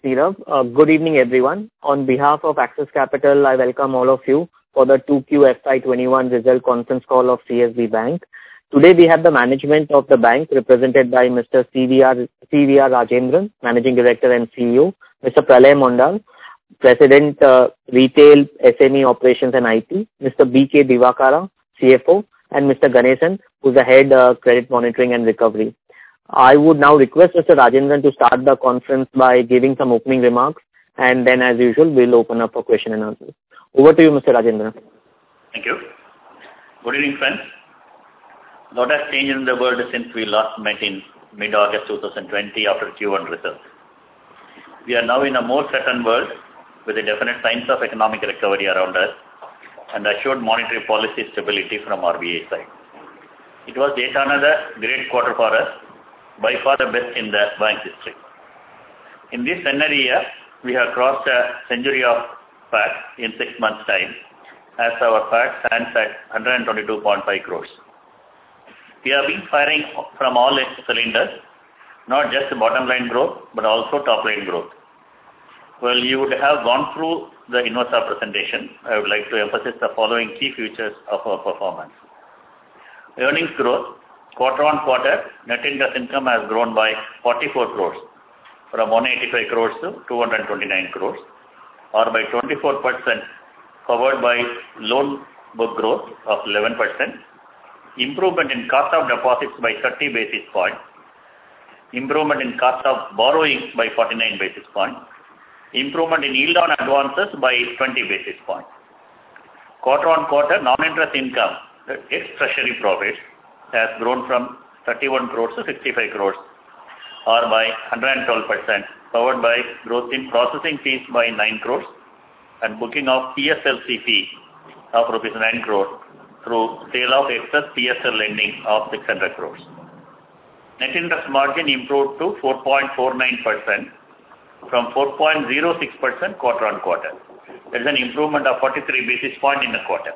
Nirav. Good evening, everyone. On behalf of Axis Capital, I welcome all of you for the 2Q FY21 result conference call of CSB Bank. Today, we have the management of the bank represented by Mr. CVR Rajendran, Managing Director and CEO, Mr. Pralay Mondal, President, Retail, SME Operations and IT, Mr. B.K. Divakara, CFO, and Mr. Ganesan, who's the Head, Credit Monitoring and Recovery. I would now request Mr. Rajendran to start the conference by giving some opening remarks, and then, as usual, we'll open up for question and answers. Over to you, Mr. Rajendran. Thank you. Good evening, friends. A lot has changed in the world since we last met in mid-August 2020 after Q1 results. We are now in a more certain world with the definite signs of economic recovery around us and assured monetary policy stability from RBI side. It was yet another great quarter for us, by far the best in the bank's history. In this scenario, we have crossed a century of PAT in 6 months' time, as our PAT stands at 122.5 crores. We have been firing from all cylinders, not just bottom line growth, but also top line growth. Well, you would have gone through the investor presentation. I would like to emphasize the following key features of our performance. Earnings growth. Quarter on quarter, net interest income has grown by 44 crores, from 185 crores to 229 crores, or by 24%, covered by loan book growth of 11%, improvement in cost of deposits by 30 basis points, improvement in cost of borrowing by 49 basis points, improvement in yield on advances by 20 basis points. Quarter on quarter, non-interest income, ex-treasury profits, has grown from 31 crores to 65 crores, or by 112%, powered by growth in processing fees by 9 crores and booking of PSLC fee of rupees 9 crores through sale of excess PSL lending of 600 crores. Net interest margin improved to 4.49% from 4.06% quarter on quarter. There is an improvement of 43 basis points in the quarter.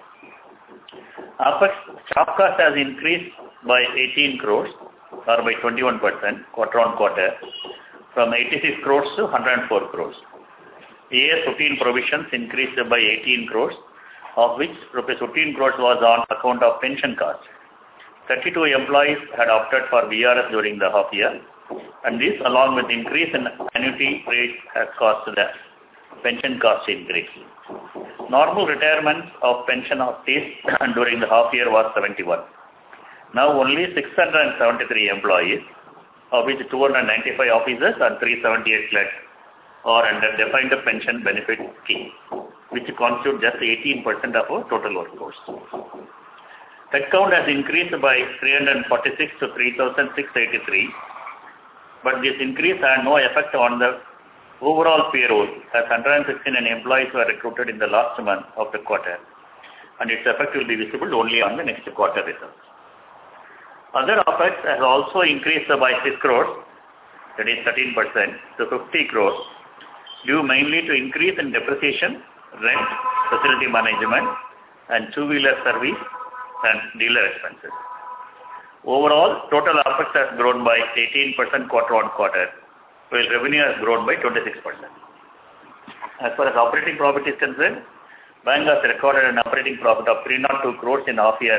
Apex staff cost has increased by 18 crores, or by 21% quarter on quarter, from 86 crores to 104 crores. AS 15 provisions increased by 18 crores, of which rupees 15 crores was on account of pension cost. 32 employees had opted for VRS during the half year, and this, along with increase in annuity rates, has caused the pension cost increase. Normal retirement of pension of this during the half year was 71. Now only 673 employees, of which 295 officers and 378 clerks are under defined pension benefit scheme, which constitute just 18% of our total workforce. Headcount has increased by 346 to 3,683, but this increase had no effect on the overall payroll, as 169 employees were recruited in the last month of the quarter, and its effect will be visible only on the next quarter results. Other OPEX has also increased by 6 crores, that is 13%, to 50 crores, due mainly to increase in depreciation, rent, facility management, and two-wheeler service and dealer expenses. Overall, total OPEX has grown by 18% quarter on quarter, while revenue has grown by 26%. As far as operating profit is concerned, bank has recorded an operating profit of 302 crores in half year,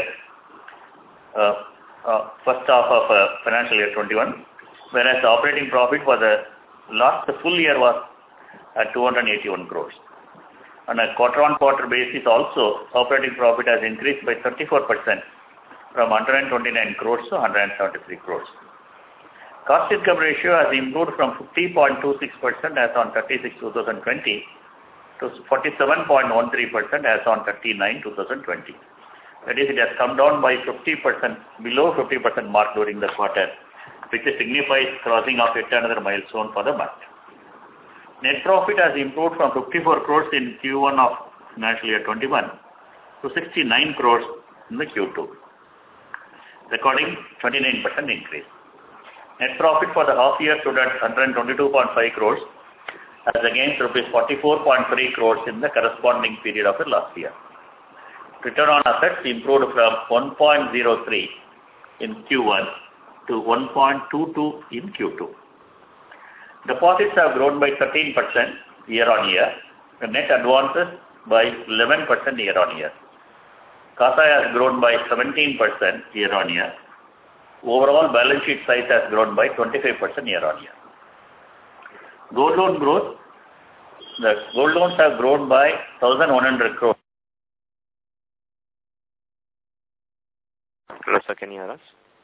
first half of financial year 21, whereas the operating profit for the last full year was at 281 crores. On a quarter-on-quarter basis also, operating profit has increased by 34% from 129 crores to 173 crores. Cost-income ratio has improved from 50.26% as on 30/6/2020 to 47.13% as on 30/9/2020. That is, it has come down by 50%, below 50% mark during the quarter, which signifies crossing of yet another milestone for the bank. Net profit has improved from 54 crores in Q1 of financial year 21 to 69 crores in the Q2, recording 29% increase. Net profit for the half year stood at 122.5 crores, as against rupees 44.3 crores in the corresponding period of the last year. Return on assets improved from 1.03 in Q1 to 1.22 in Q2. Deposits have grown by 13% year-on-year. The net advances by 11% year-on-year. CASA has grown by 17% year-on-year. Overall balance sheet size has grown by 25% year-on-year. Gold loan growth. The gold loans have grown by 1,100 crores. Hello, sir, can you hear us?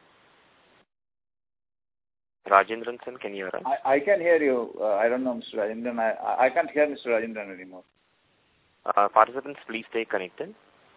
Rajendran, sir, can you hear us? I can hear you. I don't know, Mr. Rajendran. I can't hear Mr. Rajendran anymore. Participants, please stay connected.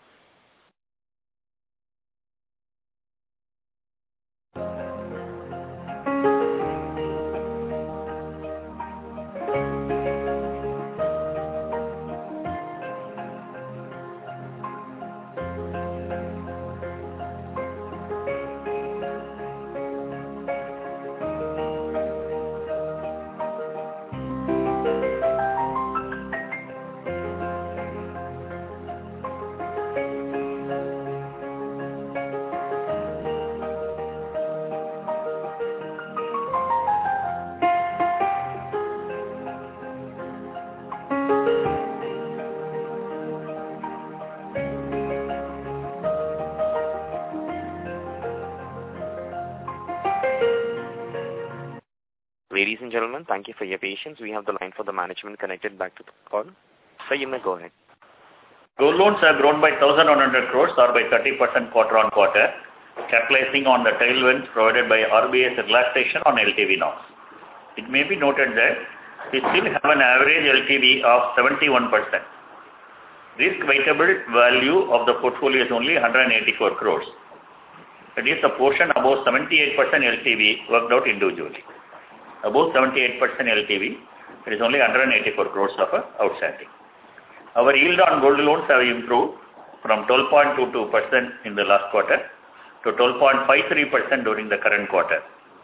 Ladies and gentlemen, thank you for your patience. We have the line for the management connected back to the call. Sir, you may go ahead. Gold loans have grown by 1,100 crores or by 30% quarter-on-quarter, capitalizing on the tailwinds provided by RBI's relaxation on LTV norms. It may be noted that we still have an average LTV of 71%. Risk-weightable value of the portfolio is only 184 crores. That is, the portion above 78% LTV worked out individually. Above 78% LTV, it is only 184 crores of outstanding. Our yield on gold loans have improved from 12.22% in the last quarter to 12.53% during the current quarter.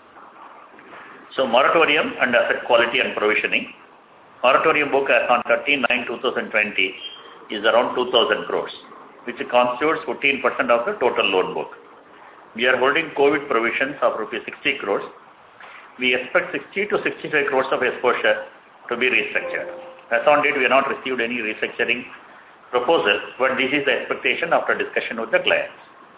So, moratorium and asset quality and provisioning. Moratorium book as on 13/9/2020 is around 2,000 crores, which constitutes 14% of the total loan book. We are holding COVID provisions of rupees 60 crores. We expect 60 to 65 crores of exposure to be restructured. As on date, we have not received any restructuring proposal, but this is the expectation after discussion with the clients.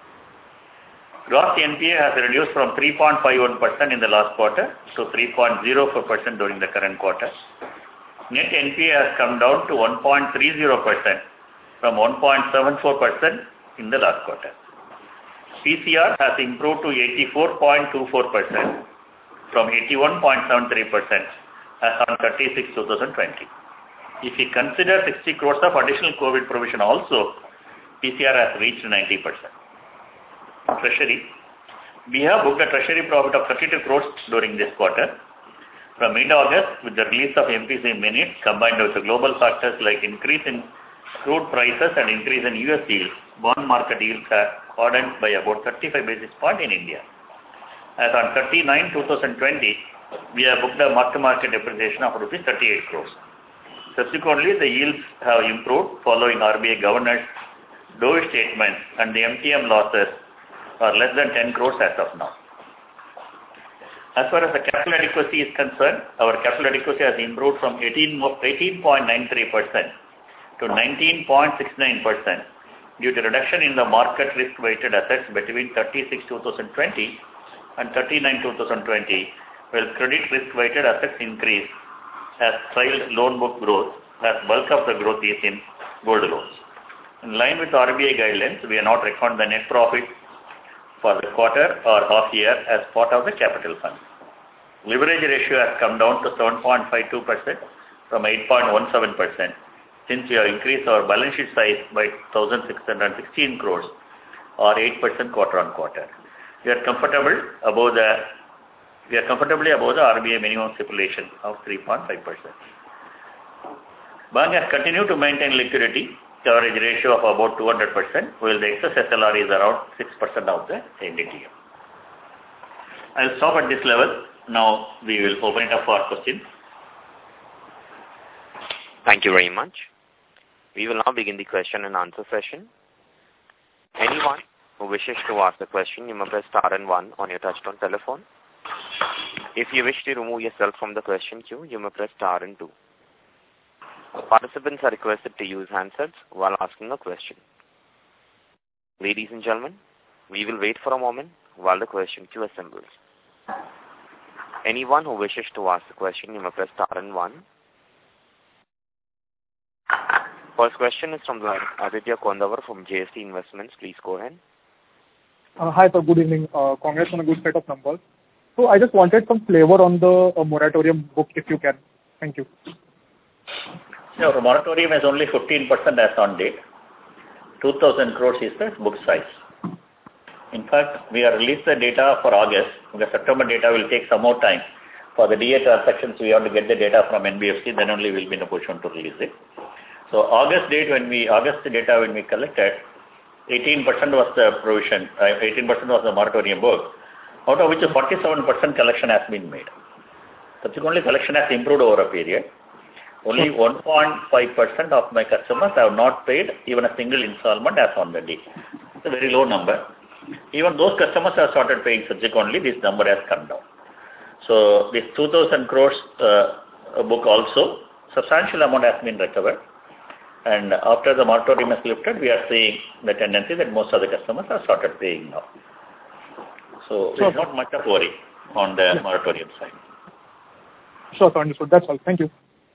Gross NPA has reduced from 3.51% in the last quarter to 3.04% during the current quarter. Net NPA has come down to 1.30% from 1.74% in the last quarter. PCR has improved to 84.24%. From 81.73% as on 30/6/2020. If we consider 60 crores of additional COVID provision also, PCR has reached 90%. Treasury. We have booked a treasury profit of 32 crores during this quarter. From mid-August, with the release of MPC minutes combined with the global factors like increase in crude prices and increase in US yields, bond market yields are hardened by about 35 basis points in India. As on 30/9/2020, we have booked a mark-to-market depreciation of rupees 38 crores. Subsequently, the yields have improved following RBI governor's dovish statement, and the MTM losses are less than 10 crores as of now. As far as the capital adequacy is concerned, our capital adequacy has improved from 18.93% to 19.69% due to reduction in the market risk-weighted assets between 30/6/2020 and 39/2020, while credit risk-weighted assets increase as trailed loan book growth, as bulk of the growth is in gold loans. In line with RBI guidelines, we have not reckoned the net profit for the quarter or half year as part of the capital fund. Leverage ratio has come down to 7.52% from 8.17%, since we have increased our balance sheet size by 1,616 crores or 8% quarter-on-quarter. We are comfortably above the RBI minimum stipulation of 3.5%. Bank has continued to maintain liquidity coverage ratio of about 200%, while the excess SLR is around 6% of the NDTM. I will stop at this level. Now we will open it up for questions. Thank you very much. We will now begin the question and answer session. Anyone who wishes to ask a question, you may press star and 1 on your touchtone telephone. If you wish to remove yourself from the question queue, you may press star and 2. Participants are requested to use handsets while asking a question. Ladies and gentlemen, we will wait for a moment while the question queue assembles. Anyone who wishes to ask a question, you may press star and 1. First question is from the line Aditya Kondavar from JST Investments. Please go ahead. Hi sir, good evening. Congrats on a good set of numbers. So I just wanted some flavor on the moratorium book if you can. Thank you. No, the moratorium is only 15% as on date. 2,000 crores is the book size. In fact, we have released the data for August. The September data will take some more time. For the DA transactions, we have to get the data from NBFC, then only we'll be in a position to release it. So August data when we collected, 18% was the provision, 18% was the moratorium book, out of which 47% collection has been made. Subsequently, collection has improved over a period. Only 1.5% of my customers have not paid even a single installment as on the day. It's a very low number. Even those customers have started paying subsequently, this number has come down. So this 2,000 crores book also, substantial amount has been recovered. And after the moratorium is lifted, we are seeing the tendency that most of the customers have started paying now. So there's not much of worry on the moratorium side. Sure, sir, understood. That's all. Thank you.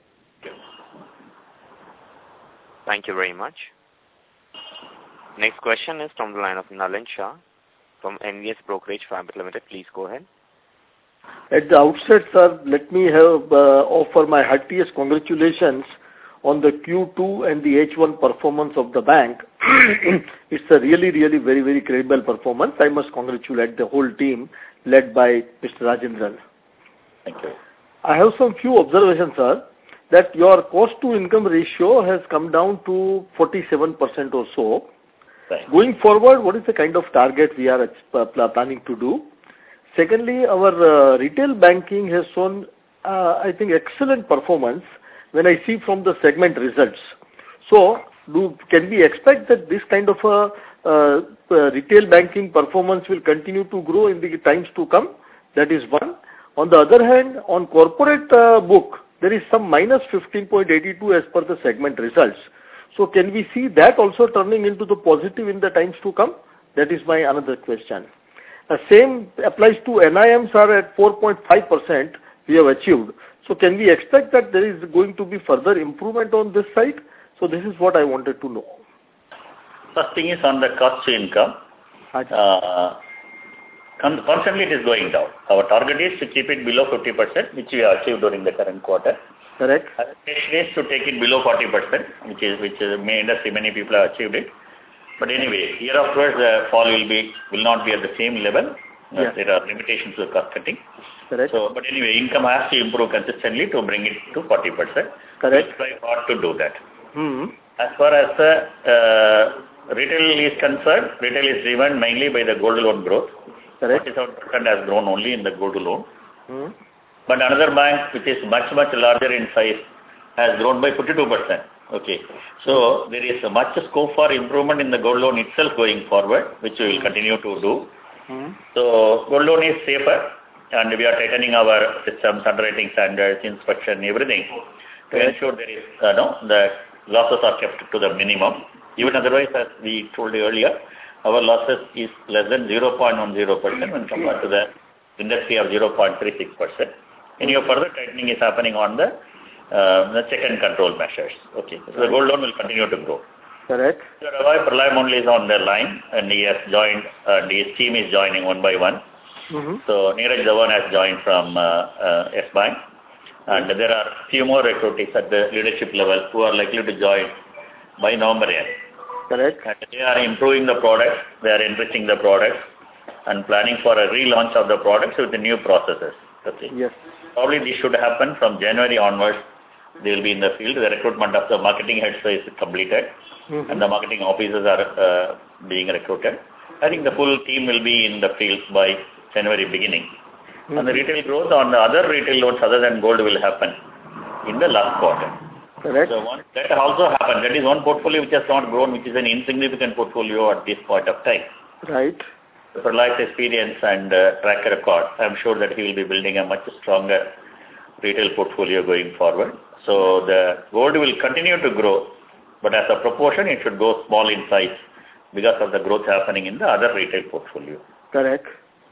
Thank you very much. Next question is from the line of Nalin Shah from NVS Brokerage Private Limited. Please go ahead. At the outset, sir, let me offer my heartiest congratulations on the Q2 and the H1 performance of the bank. It's a really, really very, very credible performance. I must congratulate the whole team led by Mr. Rajendran. Thank you. I have some few observations, sir, that your cost-to-income ratio has come down to 47% or so. Right. Going forward, what is the kind of target we are planning to do? Secondly, our retail banking has shown, I think, excellent performance when I see from the segment results. So, can we expect that this kind of retail banking performance will continue to grow in the times to come? That is one. On the other hand, on corporate book, there is some minus 15.82 as per the segment results. So can we see that also turning into the positive in the times to come? That is my another question. The same applies to NIMs are at 4.5% we have achieved. So can we expect that there is going to be further improvement on this side? So this is what I wanted to know. First thing is on the cost to income. Constantly it is going down. Our target is to keep it below 50%, which we have achieved during the current quarter. Correct. Our intention is to take it below 40%, which industry many people have achieved it. But anyway, year afterwards the fall will not be at the same level. Yes. There are limitations to cost cutting. Correct. So, but anyway, income has to improve consistently to bring it to 40%. Correct. We'll try hard to do that. Mm-hmm. As far as the retail is concerned, retail is driven mainly by the gold loan growth. Correct. 47% has grown only in the gold loan. Mm-hmm. But another bank, which is much, much larger in size, has grown by 52%. Okay. So there is much scope for improvement in the gold loan itself going forward, which we will continue to do. Mm-hmm. So gold loan is safer, and we are tightening our systems, underwriting standards, inspection, everything to ensure there is the losses are kept to the minimum. Even otherwise, as we told you earlier, our losses is less than 0.10% when compared to the industry of 0.36%. And your further tightening is happening on the check and control measures. Okay, so the gold loan will continue to grow. Correct. Ravai Pralay only is on the line, and he has joined, and his team is joining one by one. Mm-hmm. So Neeraj Dhawan has joined from S-Bank, and there are few more recruits at the leadership level who are likely to join by November end. Correct. And they are improving the products, they are enriching the products, and planning for a relaunch of the products with the new processes. Okay. Yes. Probably this should happen from January onwards. They will be in the field. The recruitment of the marketing heads is completed, Mm-hmm. and the marketing officers are being recruited. I think the full team will be in the field by January beginning. Mm-hmm. And the retail growth on the other retail loans other than gold will happen in the last quarter. Correct. So once that also happened, that is one portfolio which has not grown, which is an insignificant portfolio at this point of time. Right. Pralad's experience and track record, I'm sure that he will be building a much stronger retail portfolio going forward. So the gold will continue to grow, but as a proportion, it should go small in size because of the growth happening in the other retail portfolio. Correct.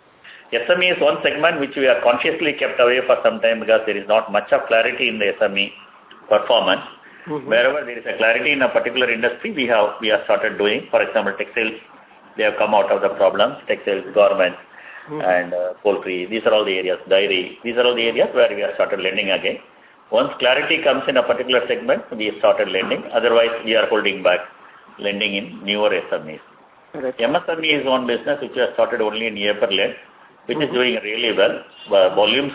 SME is one segment which we have consciously kept away for some time because there is not much of clarity in the SME performance. Wherever there is a clarity in a particular industry, we have started doing. For example, textiles, they have come out of the problems. Textiles, garments, and poultry. These are all the areas. Dairy. These are all the areas where we have started lending again. Once clarity comes in a particular segment, we started lending. Otherwise, we are holding back lending in newer SMEs. Correct. MSME is one business which we have started only in April, which is doing really well. Volumes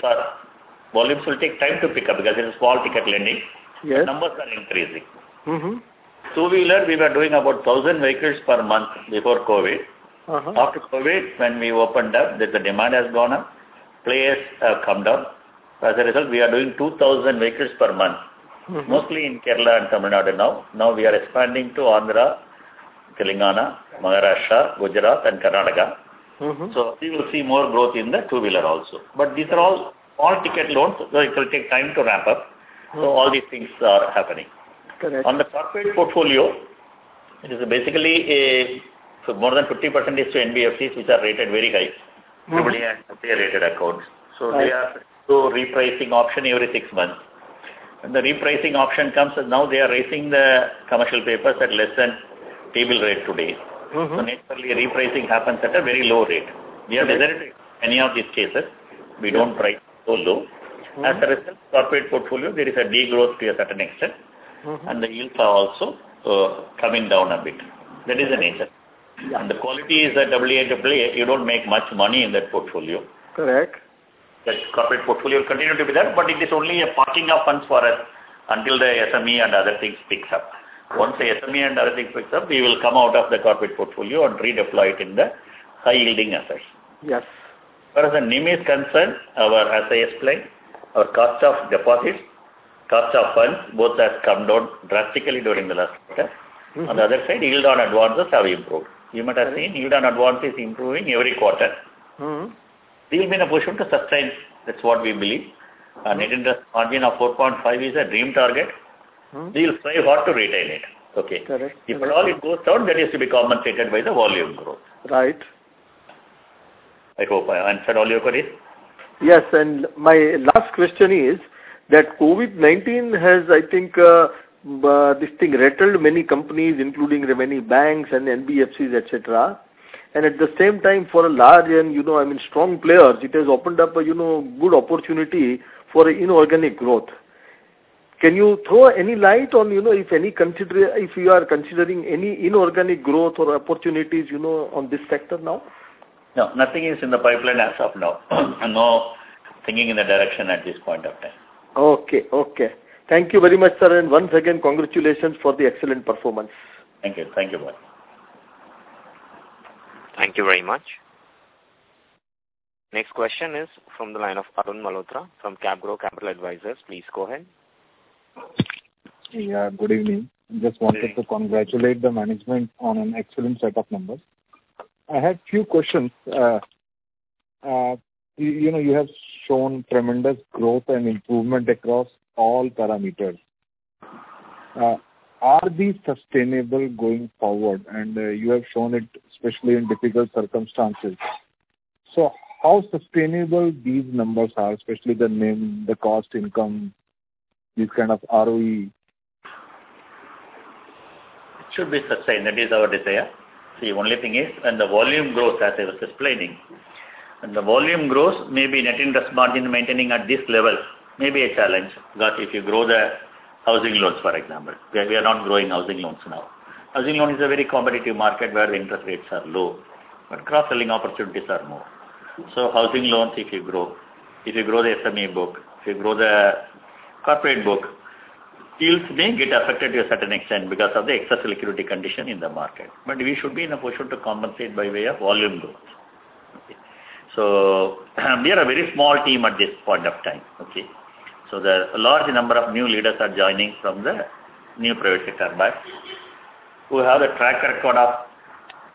will take time to pick up because it is small ticket lending. Yes. Numbers are increasing. Two-wheeler, we were doing about 1,000 vehicles per month before COVID. After COVID, when we opened up, the demand has gone up. Players have come down. As a result, we are doing 2,000 vehicles per month, mostly in Kerala and Tamil Nadu now. Now we are expanding to Andhra, Telangana, Maharashtra, Gujarat and Karnataka. So we will see more growth in the two-wheeler also. But these are all small ticket loans, so it will take time to ramp up. So all these things are happening. Correct. On the corporate portfolio, it is basically more than 50% is to NBFCs, which are rated very high. Everybody has their rated accounts. So they are to repricing option every 6 months. When the repricing option comes, now they are raising the commercial papers at less than table rate today. So naturally, repricing happens at a very low rate. We have decided any of these cases, we don't price so low. As a result, corporate portfolio, there is a degrowth to a certain extent, and the yields are also coming down a bit. That is the nature. And the quality is a AA, you don't make much money in that portfolio. Correct. That corporate portfolio will continue to be there, but it is only a parking of funds for us until the SME and other things picks up. Once the SME and other things picks up, we will come out of the corporate portfolio and redeploy it in the high-yielding assets. Yes. As far as the NIM is concerned, as I explained, our cost of deposits, cost of funds, both has come down drastically during the last quarter. On the other side, yield on advances have improved. You might have seen yield on advances improving every quarter. We will be in a position to sustain. That's what we believe. Net interest margin of 4.5 is a dream target. We will strive hard to retain it. Okay. Correct. If at all it goes down, that is to be compensated by the volume growth. Right. I hope I answered all your queries. Yes, and my last question is that COVID-19 has, I think, this thing rattled many companies, including many banks and NBFCs, etc. And at the same time, for a large and, strong players, it has opened up a, good opportunity for inorganic growth. Can you throw any light on, if you are considering any inorganic growth or opportunities, on this sector now? No, nothing is in the pipeline as of now. No thinking in the direction at this point of time. Okay. Thank you very much, sir, and once again, congratulations for the excellent performance. Thank you. Thank you, boy. Thank you very much. Next question is from the line of Arun Malhotra from CapGrow Capital Advisors. Please go ahead. Yeah, good evening. Just wanted to congratulate the management on an excellent set of numbers. I had few questions. You have shown tremendous growth and improvement across all parameters. Are these sustainable going forward? And you have shown it especially in difficult circumstances. So how sustainable these numbers are, especially the NIM, the cost income, these kind of ROE? It should be sustained. That is our desire. The only thing is, when the volume grows, as I was explaining, when the volume grows, maybe net interest margin maintaining at this level may be a challenge. Because if you grow the housing loans, for example, we are not growing housing loans now. Housing loan is a very competitive market where the interest rates are low, but cross-selling opportunities are more. So housing loans, if you grow the SME book, if you grow the corporate book, yields may get affected to a certain extent because of the excess liquidity condition in the market. But we should be in a position to compensate by way of volume growth. Okay. So we are a very small team at this point of time. Okay. So a large number of new leaders are joining from the new private sector banks who have the track record of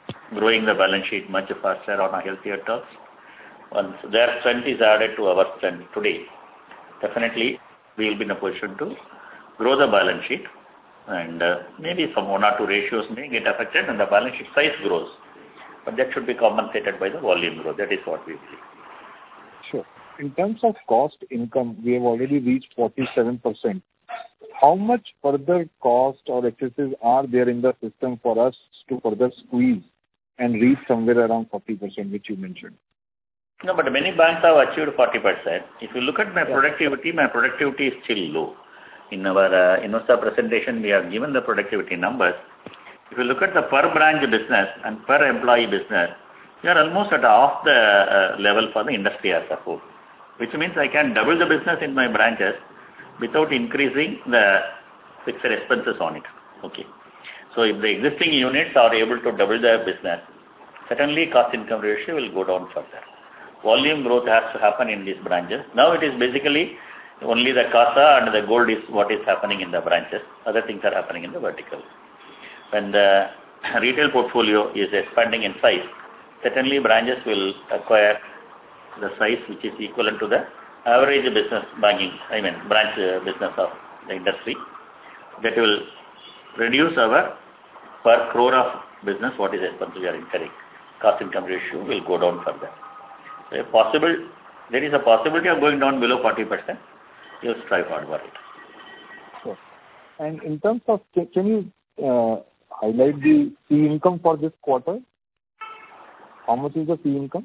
growing the balance sheet much faster on a healthier terms. Once their strength is added to our strength today, definitely we will be in a position to grow the balance sheet, and maybe some 1 or 2 ratios may get affected and the balance sheet size grows. But that should be compensated by the volume growth. That is what we believe. Sure. In terms of cost income, we have already reached 47%. How much further cost or excesses are there in the system for us to further squeeze and reach somewhere around 40%, which you mentioned? No, but many banks have achieved 40%. If you look at my productivity is still low. In our investor presentation, we have given the productivity numbers. If you look at the per branch business and per employee business, we are almost at half the level for the industry as a whole, which means I can double the business in my branches without increasing the fixed expenses on it. Okay. So if the existing units are able to double their business, certainly cost income ratio will go down further. Volume growth has to happen in these branches. Now it is basically only the CASA and the gold is what is happening in the branches. Other things are happening in the vertical. When the retail portfolio is expanding in size, certainly branches will acquire the size which is equivalent to the average business banking, branch business of the industry. That will reduce our per crore of business, what is expense we are incurring. Cost income ratio will go down further. So there is a possibility of going down below 40%. You'll strive hard for it. Sure. And in terms of, can you highlight the fee income for this quarter? How much is the fee income?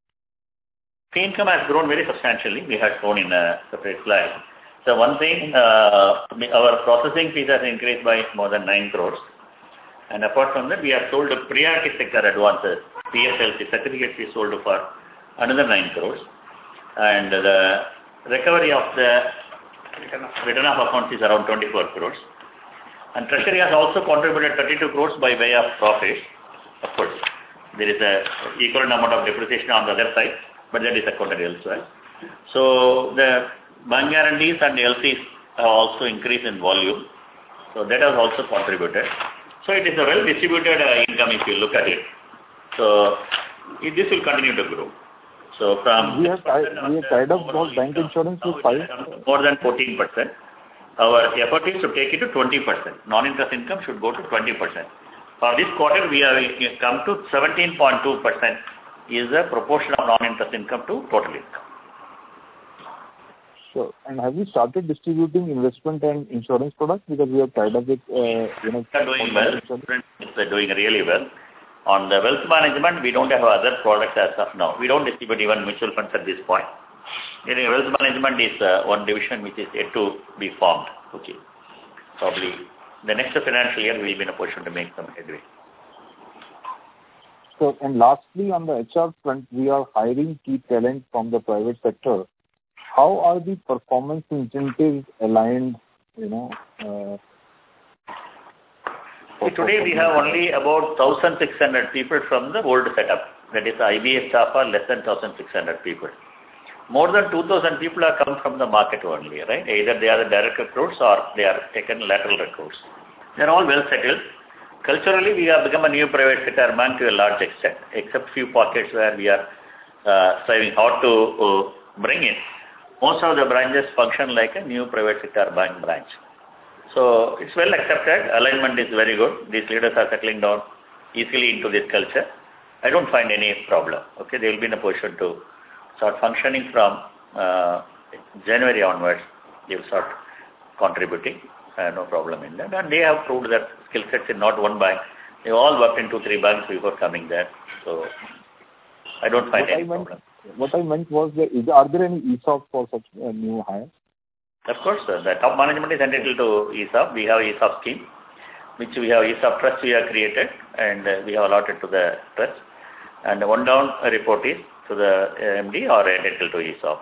Fee income has grown very substantially. We had shown in a separate slide. So one thing, our processing fees has increased by more than 9 crores. And apart from that, we have sold priority sector advances, PSLC certificates we sold for another 9 crores. And the recovery of the return of accounts is around 24 crores. And treasury has also contributed 32 crores by way of profit. Of course, there is a equal amount of depreciation on the other side, but that is accounted elsewhere. So the bank guarantees and LCs have also increased in volume. So that has also contributed. So it is a well-distributed income if you look at it. So this will continue to grow. So from we have tied up those bank insurance with 5? More than 14%. Our effort is to take it to 20%. Non-interest income should go to 20%. For this quarter, we have come to 17.2% is the proportion of non-interest income to total income. Sure. And have you started distributing investment and insurance products because we have tied up with, They are doing well. They're doing really well. On the wealth management, we don't have other products as of now. We don't distribute even mutual funds at this point. Wealth management is one division which is yet to be formed. Okay. Probably the next financial year we will be in a position to make some headway. So, and lastly, on the HR front, we are hiring key talent from the private sector. How are the performance incentives aligned, Today we have only about 1,600 people from the old setup. That is, IBA staff are less than 1,600 people. More than 2,000 people have come from the market only, right? Either they are the direct recruits or they are taken lateral recruits. They are all well settled. Culturally, we have become a new private sector bank to a large extent, except few pockets where we are striving hard to bring in. Most of the branches function like a new private sector bank branch. So it's well accepted. Alignment is very good. These leaders are settling down easily into this culture. I don't find any problem. Okay, they will be in a position to start functioning from January onwards. They will start contributing. No problem in that. And they have proved that skill sets in not one bank. They all worked in 2-3 banks before coming there. So I don't find any problem. What I meant was, are there any ESOP for such new hires? Of course, sir. The top management is entitled to ESOP. We have ESOP scheme, which we have ESOP trust we have created, and we have allotted to the trust. And one down report is to the MD or entitled to ESOP.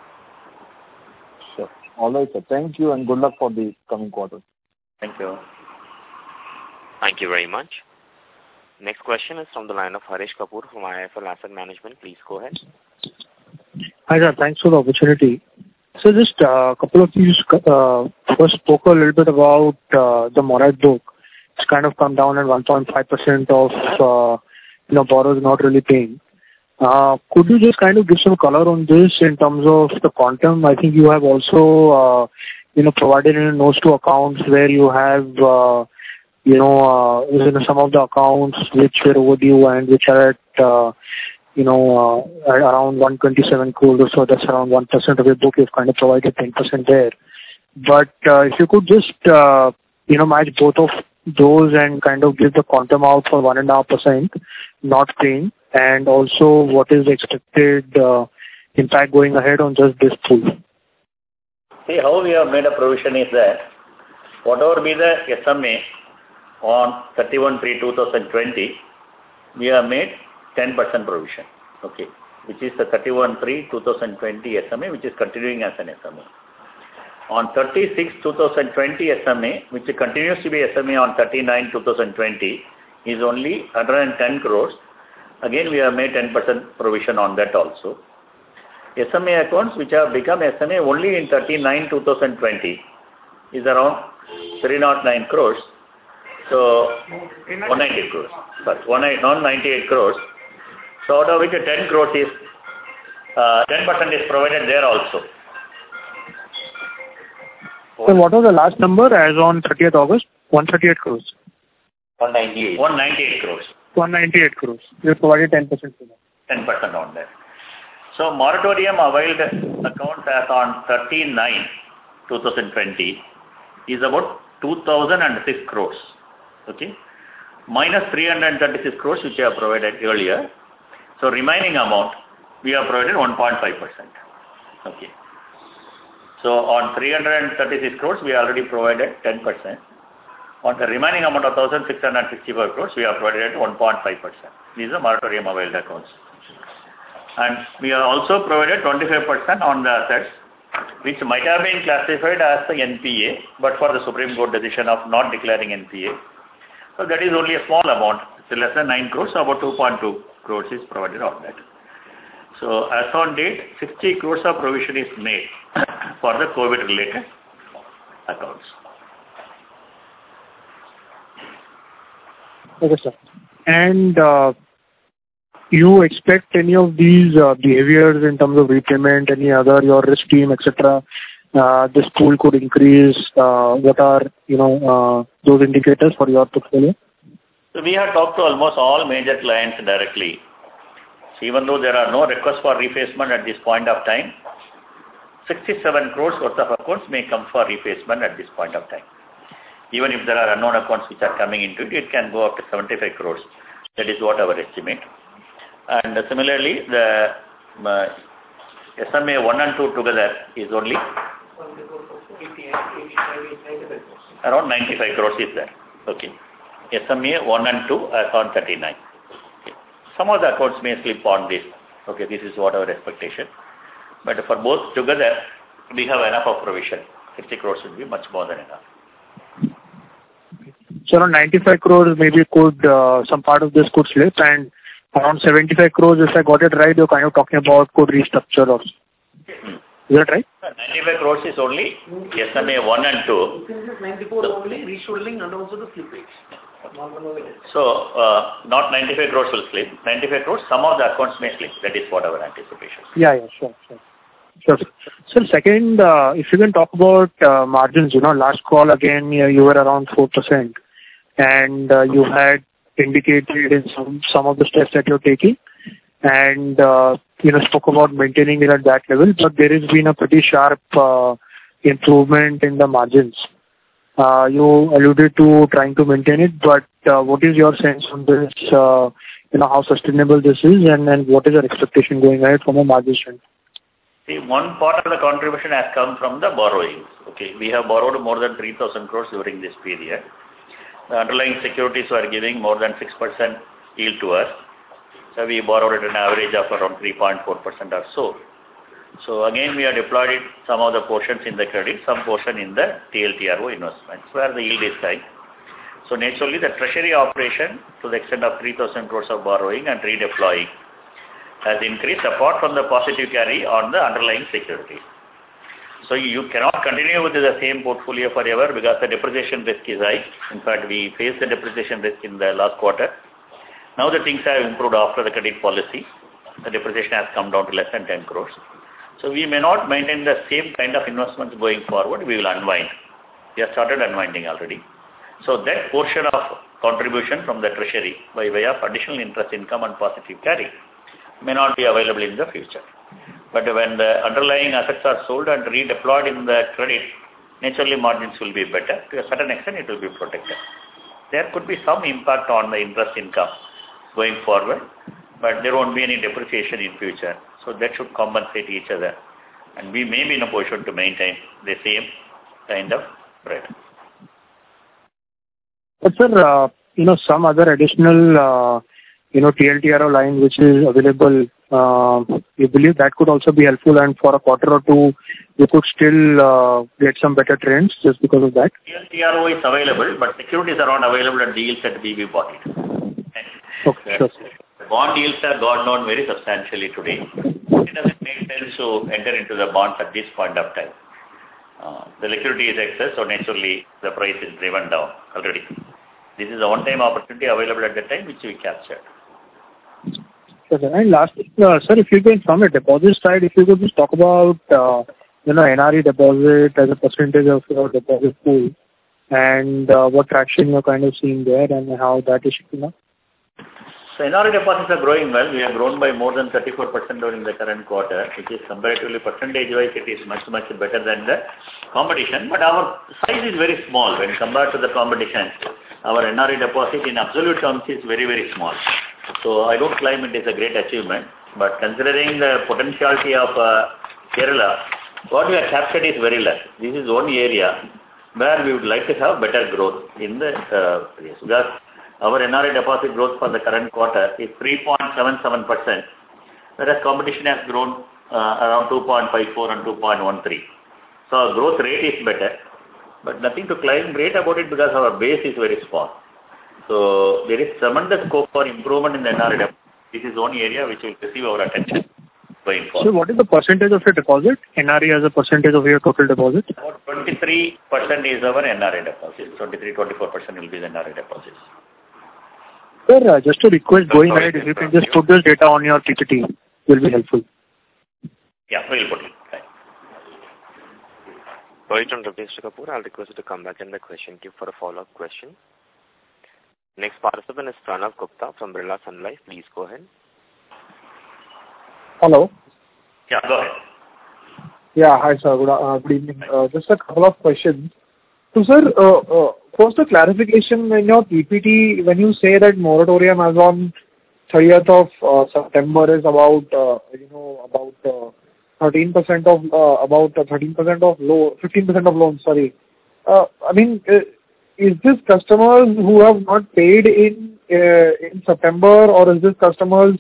Sure. All right, sir. Thank you and good luck for the coming quarter. Thank you. Thank you very much. Next question is from the line of Harish Kapoor from IIFL Asset Management. Please go ahead. Hi, sir. Thanks for the opportunity. So just a couple of you first spoke a little bit about the morat book. It's kind of come down at 1.5% of borrowers not really paying. Could you just kind of give some color on this in terms of the quantum? I think you have also, provided in notes to accounts where you have, some of the accounts which were overdue and which are at, around 127 crores, so that's around 1% of your book. You've kind of provided 10% there. But if you could just, match both of those and kind of give the quantum out for 1.5% not paying, and also what is the expected impact going ahead on just this pool. See, how we have made a provision is that whatever be the SMA on 31/3/2020, we have made 10% provision, okay, which is the 31/3/2020 SMA, which is continuing as an SMA. On 36/2020 SMA, which continues to be SMA on 39/2020, is only 110 crores. Again, we have made 10% provision on that also. SMA accounts which have become SMA only in 39/2020 is around 309 crores. So 198 crores. Sorry, 198 crores. So out of which 10 crores is 10% is provided there also. So what was the last number as on 30th August? 138 crores. 198 crores. 198 crores. You provided 10% for that. 10% on that. So moratorium availed accounts as on 39/2020 is about 2,006 crores. Okay, minus 336 crores which I have provided earlier. So remaining amount we have provided 1.5%. Okay. So on 336 crores we already provided 10%. On the remaining amount of 1,665 crores we have provided 1.5%. These are moratorium availed accounts. And we have also provided 25% on the assets which might have been classified as the NPA, but for the Supreme Court decision of not declaring NPA. So that is only a small amount. It's less than 9 crores, so about 2.2 crores is provided on that. So as on date, 60 crores of provision is made for the COVID-related accounts. Okay, sir. And you expect any of these behaviors in terms of repayment, any other, your risk team, etc., this pool could increase? What are, those indicators for your portfolio? So we have talked to almost all major clients directly. So even though there are no requests for refacement at this point of time, 67 crores worth of accounts may come for refacement at this point of time. Even if there are unknown accounts which are coming into it, it can go up to 75 crores. That is what our estimate. And similarly, the SMA 1 and 2 together is only around 95 crores is there. Okay. SMA 1 and 2 are on 39. Okay. Some of the accounts may slip on this. Okay, this is what our expectation. But for both together, we have enough of provision. 50 crores will be much more than enough. So around 95 crores maybe could, some part of this could slip, and around 75 crores, if I got it right, you're kind of talking about could restructure also. Is that right? 95 crores is only SMA 1 and 2. This is 94 only rescheduling and also the slippage. So, not 95 crores will slip. 95 crores, some of the accounts may slip. That is what our anticipation. Yeah, sure. Sure. So second, if you can talk about margins, last call again, you were around 4%, and you had indicated in some of the steps that you're taking, and spoke about maintaining it at that level, but there has been a pretty sharp improvement in the margins. You alluded to trying to maintain it, but what is your sense on this, how sustainable this is, and what is your expectation going ahead from a margin standpoint? See, one part of the contribution has come from the borrowing. Okay, we have borrowed more than 3,000 crores during this period. The underlying securities were giving more than 6% yield to us. So we borrowed at an average of around 3.4% or so. So again, we have deployed it, some of the portions in the credit, some portion in the TLTRO investments, where the yield is high. So naturally, the treasury operation, to the extent of 3,000 crores of borrowing and redeploying, has increased apart from the positive carry on the underlying securities. So you cannot continue with the same portfolio forever because the depreciation risk is high. In fact, we faced the depreciation risk in the last quarter. Now the things have improved after the credit policy. The depreciation has come down to less than 10 crores. So we may not maintain the same kind of investments going forward. We will unwind. We have started unwinding already. So that portion of contribution from the treasury by way of additional interest income and positive carry may not be available in the future. But when the underlying assets are sold and redeployed in the credit, naturally margins will be better. To a certain extent, it will be protected. There could be some impact on the interest income going forward, but there won't be any depreciation in future. So that should compensate each other. And we may be in a position to maintain the same kind of spread. But sir, some other additional, TLTRO line which is available, you believe that could also be helpful, and for a quarter or two, you could still get some better trends just because of that? TLTRO is available, but securities are not available at the yields that we bought it. Okay, sure. Bond yields have gone down very substantially today. It doesn't make sense to enter into the bonds at this point of time. The liquidity is excess, so naturally the price is driven down already. This is a one-time opportunity available at the time which we captured. And lastly, sir, if you can, from a deposit side, if you could just talk about, NRE deposit as a percentage of your deposit pool, and what traction you're kind of seeing there and how that is shaping up. So NRE deposits are growing well. We have grown by more than 34% during the current quarter, which is comparatively percentage-wise, it is much, much better than the competition. But our size is very small when compared to the competition. Our NRE deposit in absolute terms is very, very small. So I don't claim it is a great achievement. But considering the potentiality of Kerala, what we have captured is very less. This is one area where we would like to have better growth in the place. Because our NRE deposit growth for the current quarter is 3.77%, whereas competition has grown around 2.54 and 2.13. So our growth rate is better, but nothing to claim great about it because our base is very small. So there is tremendous scope for improvement in the NRE deposit. This is one area which will receive our attention going forward. So what is the percentage of your deposit, NRE as a percentage of your total deposit? About 23% is our NRE deposit. 23-24% will be the NRE deposits. Sir, just a request going ahead, if you can just put this data on your PPT, will be helpful. Yeah, we'll put it. Right. Sorry to interrupt, Mr. Kapoor. I'll request you to come back in the question queue for a follow-up question. Next participant is Pranav Gupta from Birla Sun Life. Please go ahead. Hello. Yeah, go ahead. Yeah, hi sir. Good evening. Just a couple of questions. So sir, first a clarification in your PPT, when you say that moratorium as on 30th of September is about 13% of 15% of loans. Sorry. I mean, is this customers who have not paid in September, or is this customers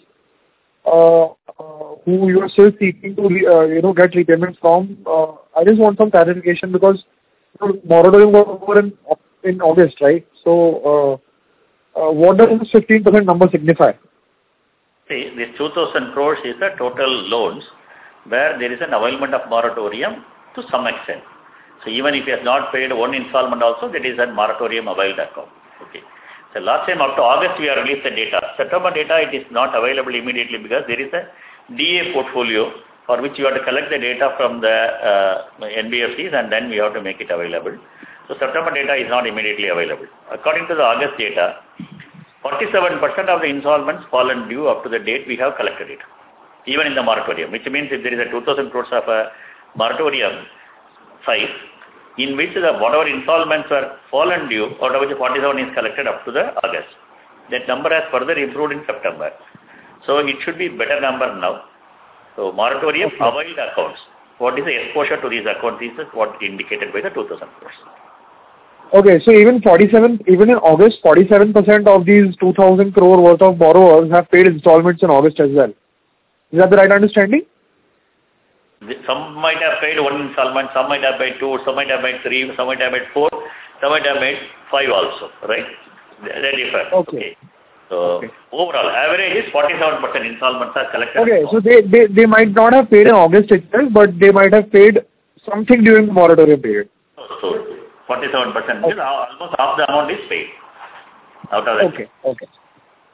who you are still seeking to get repayments from? I just want some clarification because moratorium was over in August, right? So what does this 15% number signify? See, this 2,000 crores is the total loans where there is an availment of moratorium to some extent. So even if he has not paid one installment also, that is a moratorium availed account. Okay. So last time up to August we have released the data. September data it is not available immediately because there is a DA portfolio for which you have to collect the data from the NBFCs and then we have to make it available. So September data is not immediately available. According to the August data, 47% of the installments fallen due up to the date we have collected it, even in the moratorium, which means if there is a 2,000 crores of a moratorium size, in which the whatever installments were fallen due, out of which 47 is collected up to the August. That number has further improved in September. So it should be better number now. So moratorium availed accounts. What is the exposure to these accounts is what indicated by the 2,000 crores. Okay, so even in August, 47% of these 2,000 crore worth of borrowers have paid installments in August as well. Is that the right understanding? Some might have paid one installment, some might have paid two, some might have paid three, some might have paid four, some might have paid five also, right? They differ. Okay. So overall, average is 47% installments are collected. Okay, so they might not have paid in August itself, but they might have paid something during the moratorium period. So 47%, almost half the amount is paid out of that. Okay.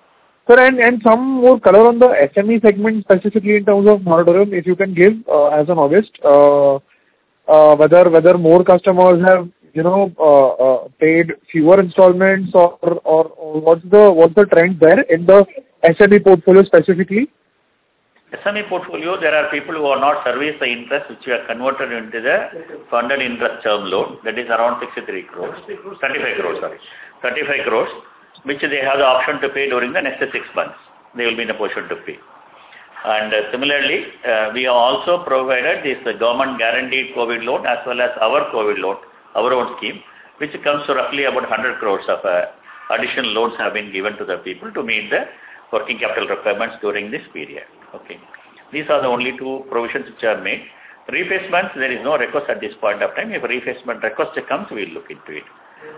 Sir, and some more color on the SME segment, specifically in terms of moratorium, if you can give as on August, whether more customers have paid fewer installments or what's the trend there in the SME portfolio specifically? SME portfolio, there are people who are not serviced the interest which we are converted into the funded interest term loan, that is around 35 crores, which they have the option to pay during the next 6 months. They will be in a position to pay. And similarly, we have also provided this government guaranteed COVID loan as well as our COVID loan, our own scheme, which comes to roughly about 100 crores of additional loans have been given to the people to meet the working capital requirements during this period. Okay, these are the only 2 provisions which are made. Replacements, there is no request at this point of time. If a replacement request comes, we will look into it.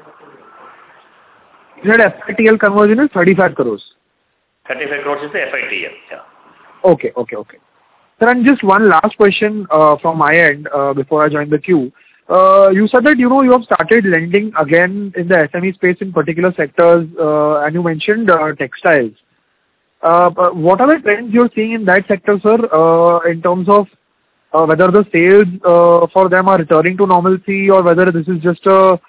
That FITL conversion is 35 crores. 35 crores is the FITL. Yeah. Okay. Sir, and just one last question from my end before I join the queue. You said that you have started lending again in the SME space in particular sectors, and you mentioned textiles. What are the trends you're seeing in that sector, sir, in terms of whether the sales for them are returning to normalcy or whether this is just a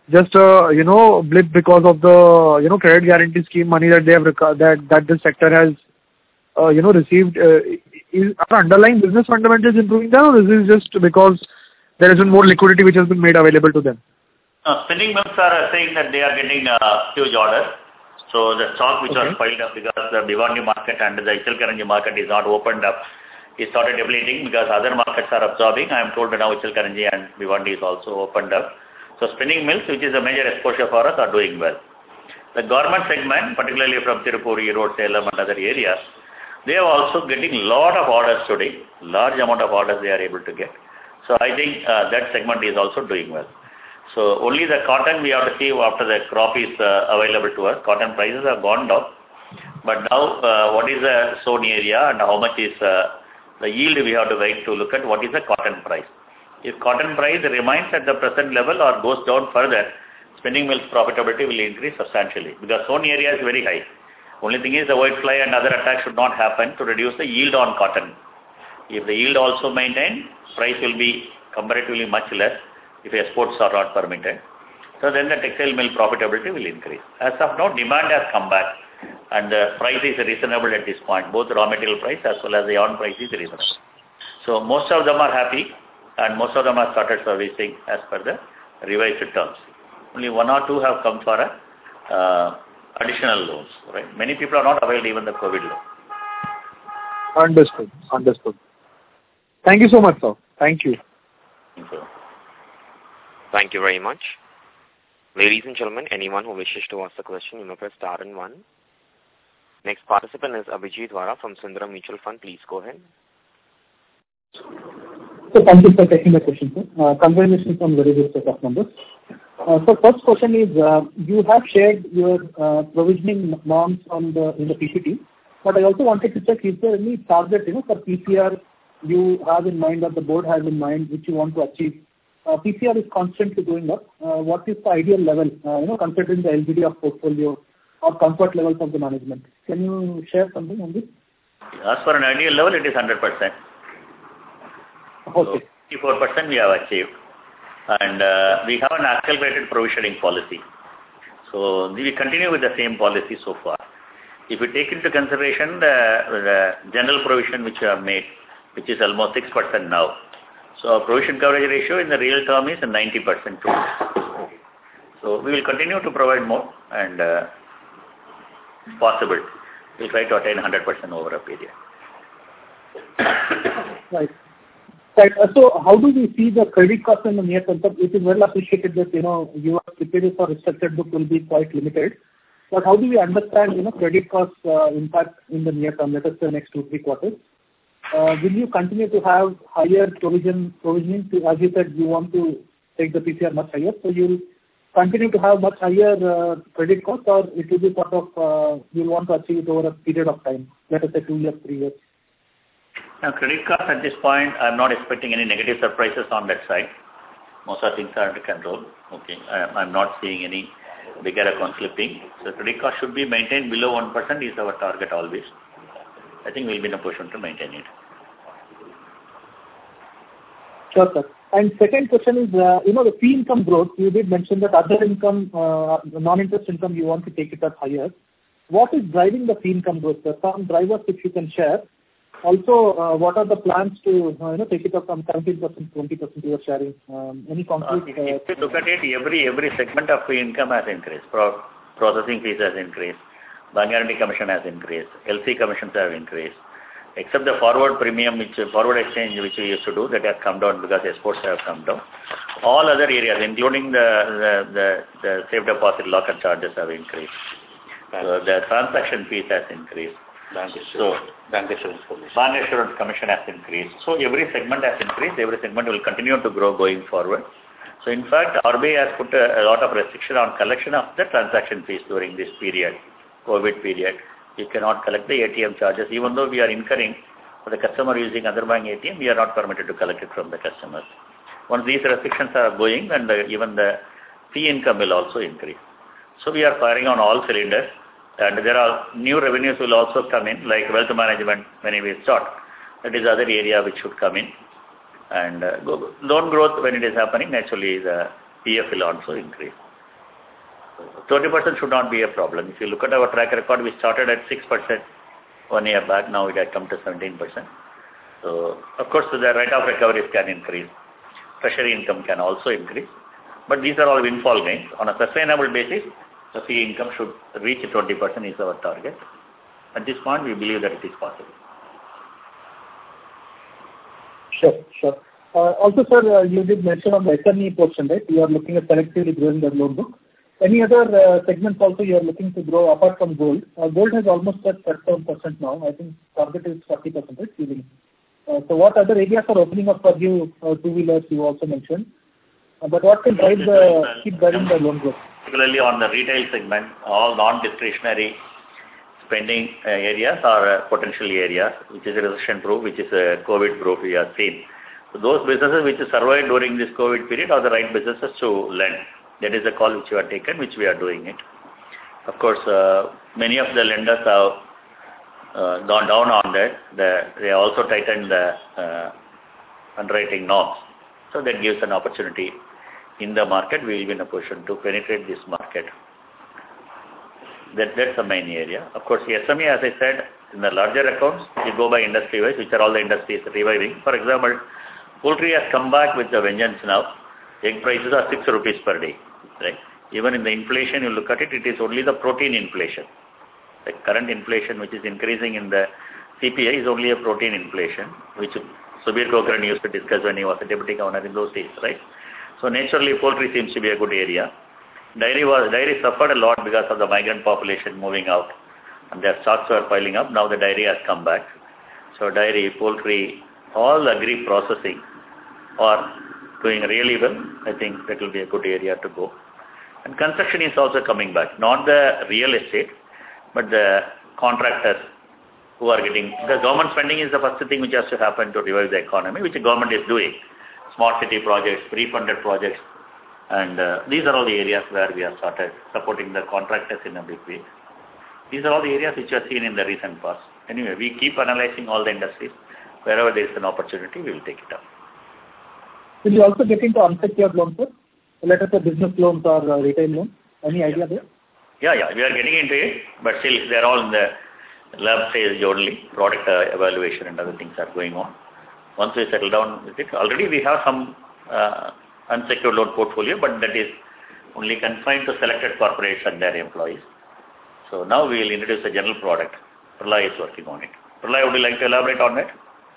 blip because of the credit guarantee scheme money that they have that this sector has received? Are underlying business fundamentals improving there, or is this just because there has been more liquidity which has been made available to them? Spinning mills are saying that they are getting huge orders. So the stock which was piled up because the Bhiwandi market and the Ichalkaranji market is not opened up, it started depleting because other markets are absorbing. I am told that now Ichalkaranji and Bhiwandi is also opened up. So spinning mills, which is a major exposure for us, are doing well. The government segment, particularly from Tirupuri, Road, Salem and other areas, they are also getting a lot of orders today. Large amount of orders they are able to get. So I think that segment is also doing well. So only the cotton we have to see after the crop is available to us. Cotton prices have gone down. But now what is the sown area and how much is the yield, we have to wait to look at what is the cotton price. If cotton price remains at the present level or goes down further, spinning mills profitability will increase substantially because sown area is very high. Only thing is the whitefly and other attacks should not happen to reduce the yield on cotton. If the yield also maintained, price will be comparatively much less if exports are not permitted. So then the textile mill profitability will increase. As of now, demand has come back and the price is reasonable at this point. Both raw material price as well as the yarn price is reasonable. So most of them are happy and most of them have started servicing as per the revised terms. Only 1 or 2 have come for additional loans. Right? Many people are not availed even the COVID loan. Understood. Thank you so much, sir. Thank you. Thank you. Thank you very much. Ladies and gentlemen, anyone who wishes to ask a question, you may press star and 1. Next participant is Abhijit Vara from Sundaram Mutual Fund. Please go ahead. So thank you for taking the question, sir. Congratulations on very good set of numbers. So first question is, you have shared your provisioning norms in the PPT, but I also wanted to check, is there any target for PCR you have in mind or the board has in mind which you want to achieve? PCR is constantly going up. What is the ideal level, considering the LGD of portfolio or comfort levels of the management? Can you share something on this? As for an ideal level, it is 100%. Okay. So 54% we have achieved. And we have an accelerated provisioning policy. So we continue with the same policy so far. If we take into consideration the general provision which we have made, which is almost 6% now. So our provision coverage ratio in the real term is 90% too. So we will continue to provide more and if possible, we'll try to attain 100% over a period. Right. So how do we see the credit cost in the near term? It is well appreciated that, your slippages for restructured book will be quite limited. But how do we understand, credit cost impact in the near term, let us say next 2-3 quarters? Will you continue to have higher provisioning? As you said, you want to take the PCR much higher. So you'll continue to have much higher credit cost, or it will be sort of, you'll want to achieve it over a period of time, let us say 2 years, 3 years? Now, credit cost at this point, I'm not expecting any negative surprises on that side. Most of the things are under control. Okay, I'm not seeing any bigger account slipping. So credit cost should be maintained below 1% is our target always. I think we'll be in a position to maintain it. Sure, sir. And second question is, the fee income growth, you did mention that other income, non-interest income, you want to take it up higher. What is driving the fee income growth? Some drivers if you can share. Also, what are the plans to take it up from 17% to 20% you are sharing? Any concrete? If you look at it, every segment of fee income has increased. Processing fees has increased. Bank guarantee commission has increased. LC commissions have increased. Except the forward premium, forward exchange which we used to do, that has come down because exports have come down. All other areas, including the safe deposit locker charges have increased. The transaction fees has increased. Bank assurance commission has increased. So every segment has increased. Every segment will continue to grow going forward. So in fact, RBI has put a lot of restriction on collection of the transaction fees during this period, COVID period. You cannot collect the ATM charges. Even though we are incurring for the customer using other bank ATM, we are not permitted to collect it from the customers. Once these restrictions are going, then even the fee income will also increase. So we are firing on all cylinders. And there are new revenues will also come in, like wealth management when we start. That is other area which should come in. And loan growth when it is happening, naturally the PF will also increase. 20% should not be a problem. If you look at our track record, we started at 6% 1 year back. Now it has come to 17%. So, of course, the rate of recoveries can increase. Treasury income can also increase. But these are all windfall gains. On a sustainable basis, the fee income should reach 20% is our target. At this point, we believe that it is possible. Sure. Also, sir, you did mention on the SME portion, right? You are looking at selectively growing the loan book. Any other segments also you are looking to grow apart from gold? Gold has almost touched 37% now. I think target is 40%, right? So what other areas are opening up for you? Two-wheelers you also mentioned. But what can keep driving the loan growth? Particularly on the retail segment, all non-discretionary spending areas are potential areas, which is recession-proof, which is COVID-proof we have seen. So those businesses which survived during this COVID period are the right businesses to lend. That is the call which we have taken, which we are doing it. Of course, many of the lenders have gone down on that. They also tightened the underwriting norms. So that gives an opportunity in the market. We will be in a position to penetrate this market. That's the main area. Of course, the SME, as I said, in the larger accounts, we go by industry-wise, which are all the industries reviving. For example, poultry has come back with the vengeance now. Egg prices are 6 rupees per day. Right? Even in the inflation, you look at it, it is only the protein inflation. The current inflation, which is increasing in the CPI, is only a protein inflation, which Subir Kokran used to discuss when he was a deputy governor in those days, right? So naturally, poultry seems to be a good area. Dairy suffered a lot because of the migrant population moving out, and their stocks were piling up. Now the dairy has come back. So dairy, poultry, all agri processing are doing really well. I think that will be a good area to go. And construction is also coming back. Not the real estate, but the contractors who are getting... The government spending is the first thing which has to happen to revive the economy, which the government is doing. Smart city projects, pre-funded projects. And these are all the areas where we have started supporting the contractors in a big way. These are all the areas which are seen in the recent past. Anyway, we keep analyzing all the industries. Wherever there is an opportunity, we will take it up. Will you also get into unsecured loans, sir? Let us say business loans or retail loans. Any idea there? Yeah. We are getting into it, but still they are all in the lab stage only. Product evaluation and other things are going on. Once we settle down with it, already we have some unsecured loan portfolio, but that is only confined to selected corporates and their employees. So now we will introduce a general product. Pralay is working on it. Pralay, would you like to elaborate on that?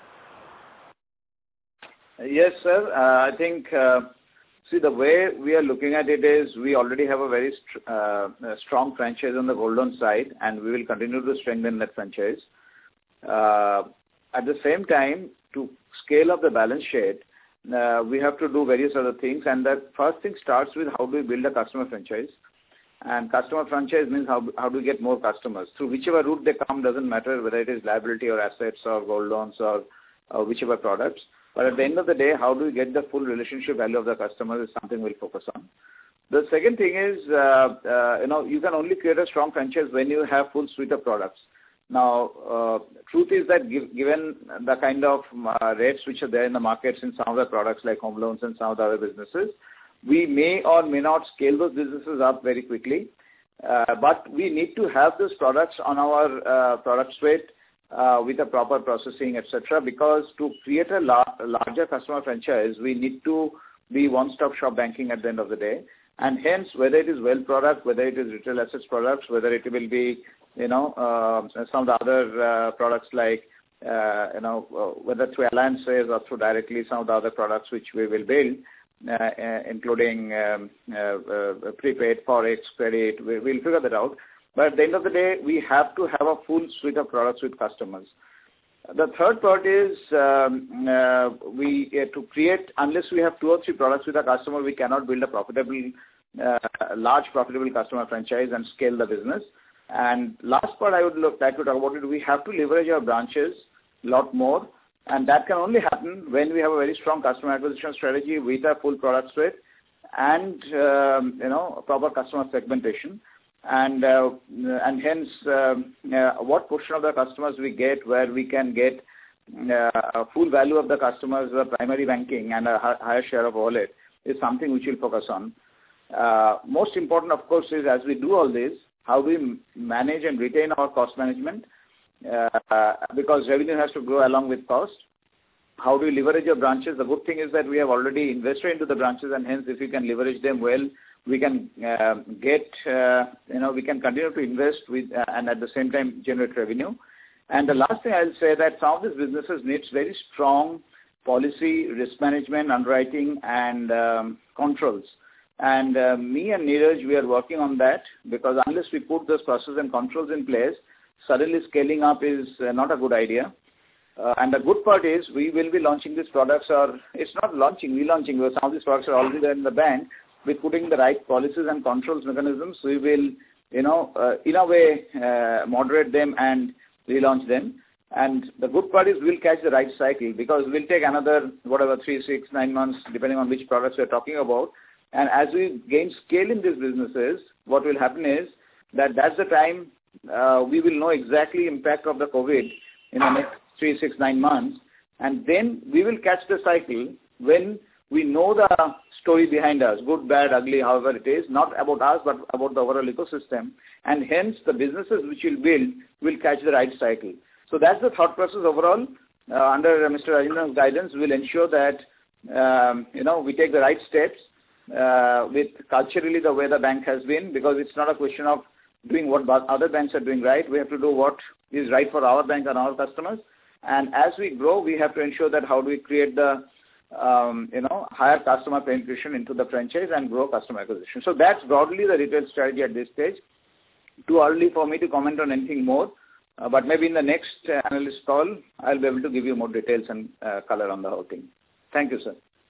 Yes, sir. I think, see, the way we are looking at it is we already have a very strong franchise on the gold loan side, and we will continue to strengthen that franchise. At the same time, to scale up the balance sheet, we have to do various other things, and the first thing starts with how do we build a customer franchise. And customer franchise means how do we get more customers. Through whichever route they come, doesn't matter whether it is liability or assets or gold loans or whichever products. But at the end of the day, how do we get the full relationship value of the customer is something we'll focus on. The second thing is, you can only create a strong franchise when you have full suite of products. Now, truth is that given the kind of rates which are there in the markets in some of the products like home loans and some of the other businesses, we may or may not scale those businesses up very quickly. But we need to have those products on our product suite with a proper processing, etc. Because to create a larger customer franchise, we need to be one-stop shop banking at the end of the day. And hence, whether it is wealth product, whether it is retail assets products, whether it will be, some of the other products like, whether through alliances or through directly some of the other products which we will build, including prepaid, forex, credit, we'll figure that out. But at the end of the day, we have to have a full suite of products with customers. The third part is to create, unless we have 2 or 3 products with a customer, we cannot build a large profitable customer franchise and scale the business. And last part I would like to talk about it, we have to leverage our branches a lot more. And that can only happen when we have a very strong customer acquisition strategy with a full product suite and, proper customer segmentation. And hence, what portion of the customers we get where we can get a full value of the customers, the primary banking and a higher share of wallet is something which we'll focus on. Most important, of course, is as we do all this, how we manage and retain our cost management, because revenue has to grow along with cost. How do we leverage your branches? The good thing is that we have already invested into the branches, and hence if we can leverage them well, we can we can continue to invest with and at the same time generate revenue. And the last thing I'll say that some of these businesses needs very strong policy, risk management, underwriting, and controls. And me and Neeraj, we are working on that, because unless we put those processes and controls in place, suddenly scaling up is not a good idea. And the good part is we will be launching these products, or it's not launching, relaunching, because some of these products are already there in the bank. With putting the right policies and controls mechanisms, we will, in a way, moderate them and relaunch them. And the good part is we'll catch the right cycle, because we'll take another, 3, 6, 9 months, depending on which products we're talking about. And as we gain scale in these businesses, what will happen is that's the time we will know exactly impact of the COVID in the next 3, 6, 9 months. And then we will catch the cycle when we know the story behind us, good, bad, ugly, however it is, not about us, but about the overall ecosystem. And hence, the businesses which we'll build will catch the right cycle. So that's the thought process overall. Under Mr. Rajendran's guidance, we'll ensure that, we take the right steps with culturally the way the bank has been, because it's not a question of doing what other banks are doing right. We have to do what is right for our bank and our customers. And as we grow, we have to ensure that how do we create the higher customer penetration into the franchise and grow customer acquisition. So that's broadly the retail strategy at this stage. Too early for me to comment on anything more, but maybe in the next analyst call, I'll be able to give you more details and color on the whole thing. Thank you, sir.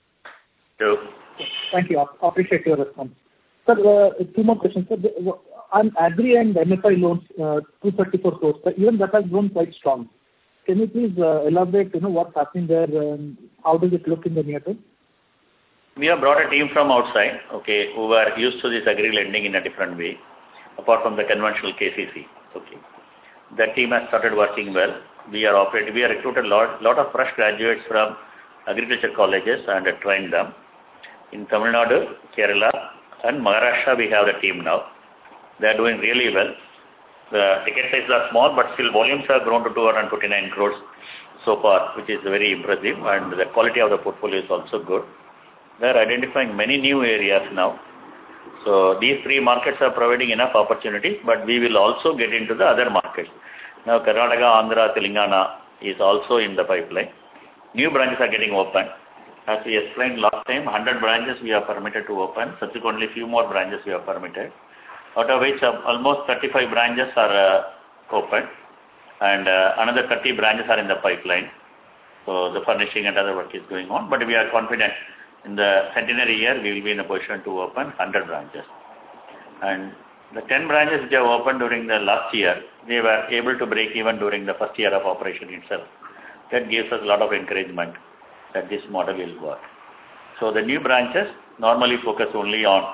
Thank you. I appreciate your response. Sir, 2 more questions. Sir, on Agri and MFI loans, 234 crores, even that has grown quite strong. Can you please elaborate, what's happening there and how does it look in the near term? We have brought a team from outside, who are used to this Agri lending in a different way, apart from the conventional KCC. That team has started working well. We have recruited a lot of fresh graduates from agriculture colleges and trained them. In Tamil Nadu, Kerala, and Maharashtra, we have the team now. They are doing really well. The ticket sizes are small, but still volumes have grown to 229 crores so far, which is very impressive, and the quality of the portfolio is also good. They are identifying many new areas now. So these 3 markets are providing enough opportunities, but we will also get into the other markets. Now Karnataka, Andhra, Telangana is also in the pipeline. New branches are getting open. As we explained last time, 100 branches we are permitted to open. Subsequently, few more branches we are permitted, out of which almost 35 branches are open, and another 30 branches are in the pipeline. So the furnishing and other work is going on, but we are confident in the centenary year we will be in a position to open 100 branches. And the 10 branches which have opened during the last year, they were able to break even during the first year of operation itself. That gives us a lot of encouragement that this model will work. So the new branches normally focus only on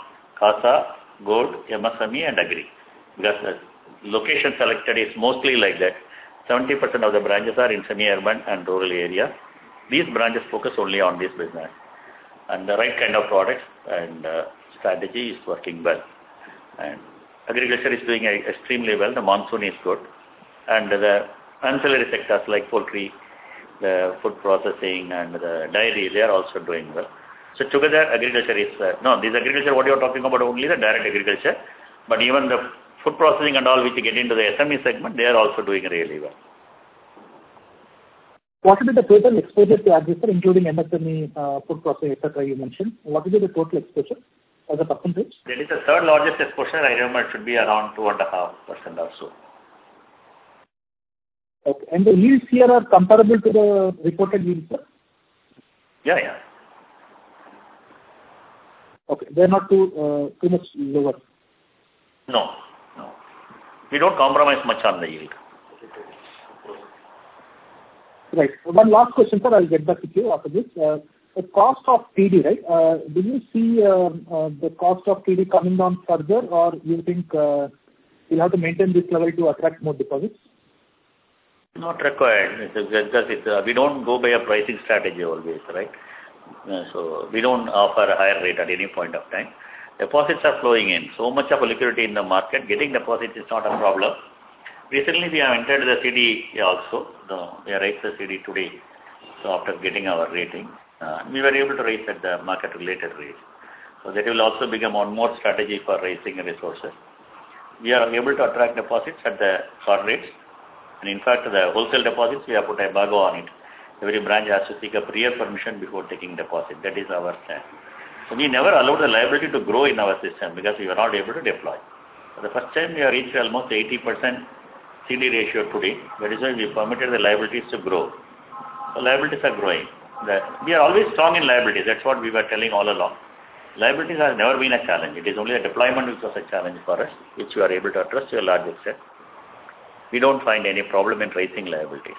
CASA, Gold, MSME and Agri. Because the location selected is mostly like that. 70% of the branches are in semi-urban and rural area. These branches focus only on this business. And the right kind of products and strategy is working well. And agriculture is doing extremely well. The monsoon is good. And the ancillary sectors like poultry, the food processing and the dairy, they are also doing well. So together agriculture is, this agriculture what you are talking about only the direct agriculture. But even the food processing and all which get into the SME segment, they are also doing really well. What will be the total exposure to agriculture, including MSME, food processing, etc. you mentioned? What will be the total exposure as a percentage? That is the third largest exposure. I remember it should be around 2.5% or so. Okay. And the yields here are comparable to the reported yields, sir? Yeah. Okay. They are not too much lower. No. We don't compromise much on the yield. Right. One last question, sir. I'll get back to you after this. The cost of TD, right? Do you see the cost of TD coming down further, or you think you'll have to maintain this level to attract more deposits? Not required. We don't go by a pricing strategy always, right? So we don't offer a higher rate at any point of time. Deposits are flowing in. So much of liquidity in the market. Getting deposits is not a problem. Recently we have entered the CD also. We have raised the CD today. So after getting our rating, we were able to raise at the market related rate. So that will also become one more strategy for raising resources. We are able to attract deposits at the short rates. And in fact, the wholesale deposits, we have put embargo on it. Every branch has to seek a prior permission before taking deposit. That is our stand. So we never allowed the liability to grow in our system because we were not able to deploy. For the first time, we have reached almost 80% CD ratio today. That is why we permitted the liabilities to grow. So liabilities are growing. We are always strong in liabilities. That's what we were telling all along. Liabilities has never been a challenge. It is only the deployment which was a challenge for us, which we are able to address to a large extent. We don't find any problem in raising liabilities.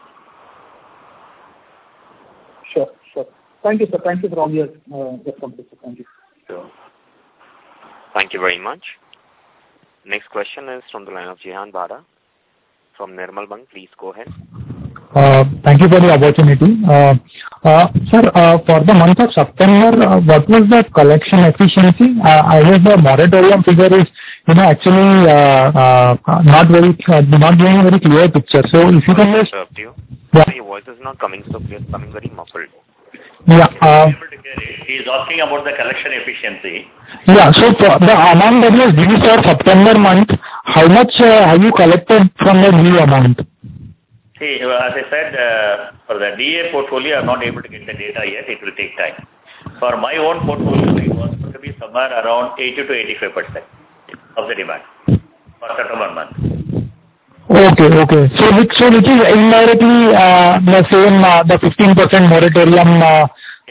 Sure. Thank you, sir. Thank you for all your responses. Thank you. Sure. Thank you very much. Next question is from the line of Jehan Bada from Nirmal Bang. Please go ahead. Thank you for the opportunity. Sir, for the month of September, what was the collection efficiency? I guess the moratorium figure is, actually not giving a very clear picture. So if you can just... Your voice is not coming so clear, it's coming very muffled. Yeah. He is asking about the collection efficiency. Yeah, so for the amount that was due for September month, how much have you collected from the new amount? See, as I said, for the DA portfolio, I am not able to get the data yet. It will take time. For my own portfolio, it was going to be somewhere around 80 to 85% of the demand for September month. Okay. So which is indirectly the same, the 15% moratorium,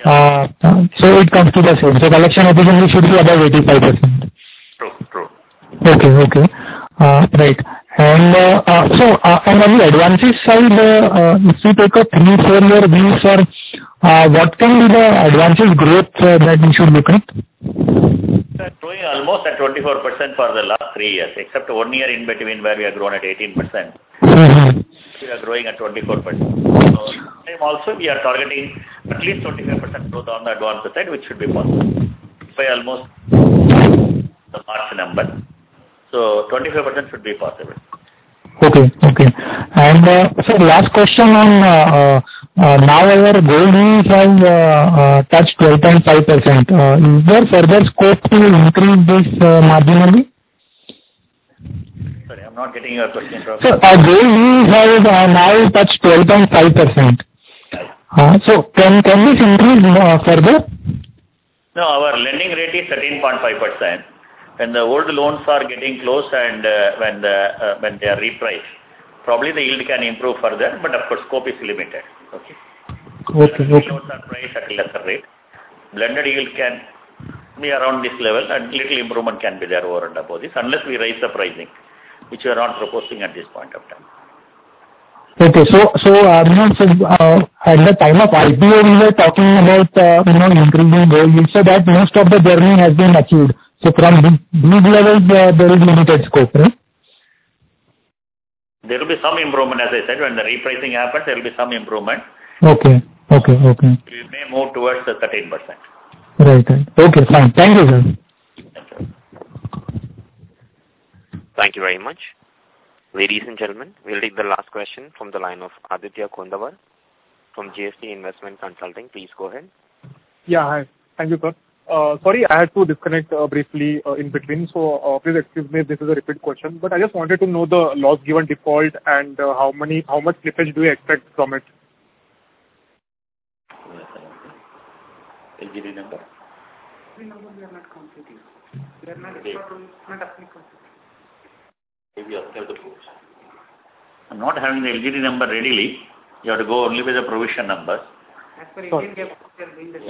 so it comes to the same. So collection efficiency should be about 85%. True. Okay. Right. And and on the advances side, if we take a 3-4 year view, sir, what can be the advances growth that we should look at? We are growing almost at 24% for the last 3 years, except 1 year in between where we have grown at 18%. Mm-hmm. We are growing at 24%. So also we are targeting at least 25% growth on the advance side, which should be possible by almost the March number. So 25% should be possible. Okay. And sir, last question on now our gold yields have touched 12.5%. Is there further scope to increase this marginally? Sorry, I'm not getting your question. So our gold yields have now touched 12.5%. So can this increase further? No, our lending rate is 13.5%. When the old loans are getting close and when they are repriced, probably the yield can improve further, but of course scope is limited. Okay. Loans are priced at a lesser rate. Blended yield can be around this level and little improvement can be there over and above this unless we raise the pricing, which we are not proposing at this point of time. Okay. So at the time of IPO, we were talking about, increasing gold yield, so that most of the journey has been achieved. So from these levels, there is limited scope, right? There will be some improvement, as I said. When the repricing happens, there will be some improvement. Okay. We may move towards the 13%. Right. Okay, fine. Thank you, sir. Thank you. Thank you very much. Ladies and gentlemen, we'll take the last question from the line of Aditya Kondawar from JST Investment Consulting. Please go ahead. Yeah, hi. Thank you, sir. Sorry, I had to disconnect briefly in between, so please excuse me if this is a repeat question. But I just wanted to know the loss given default and how much slippage do you expect from it? LGD number? LGD number we are not computing. We are not applicable. I'm not having the LGD number readily. You have to go only with the provision numbers. As per Indian GAAP, we are doing the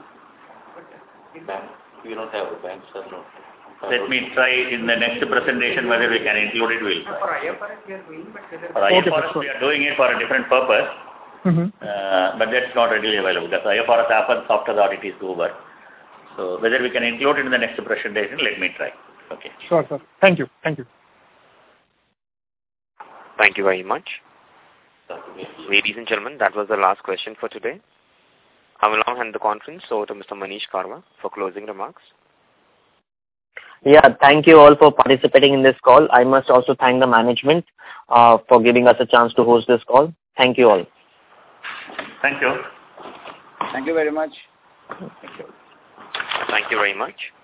We don't have a bank, sir. No. Let me try in the next presentation whether we can include it. We'll try. For IFRS we are doing, but for IFRS we are doing it for a different purpose. But that's not readily available because IFRS happens after the audit is over. So whether we can include it in the next presentation, let me try. Okay. Sure, sir. Thank you. Thank you very much. Ladies and gentlemen, that was the last question for today. I will now hand the conference over to Mr. Manish Karwa for closing remarks. Yeah, thank you all for participating in this call. I must also thank the management for giving us a chance to host this call. Thank you all. Thank you. Thank you very much. Thank you very much.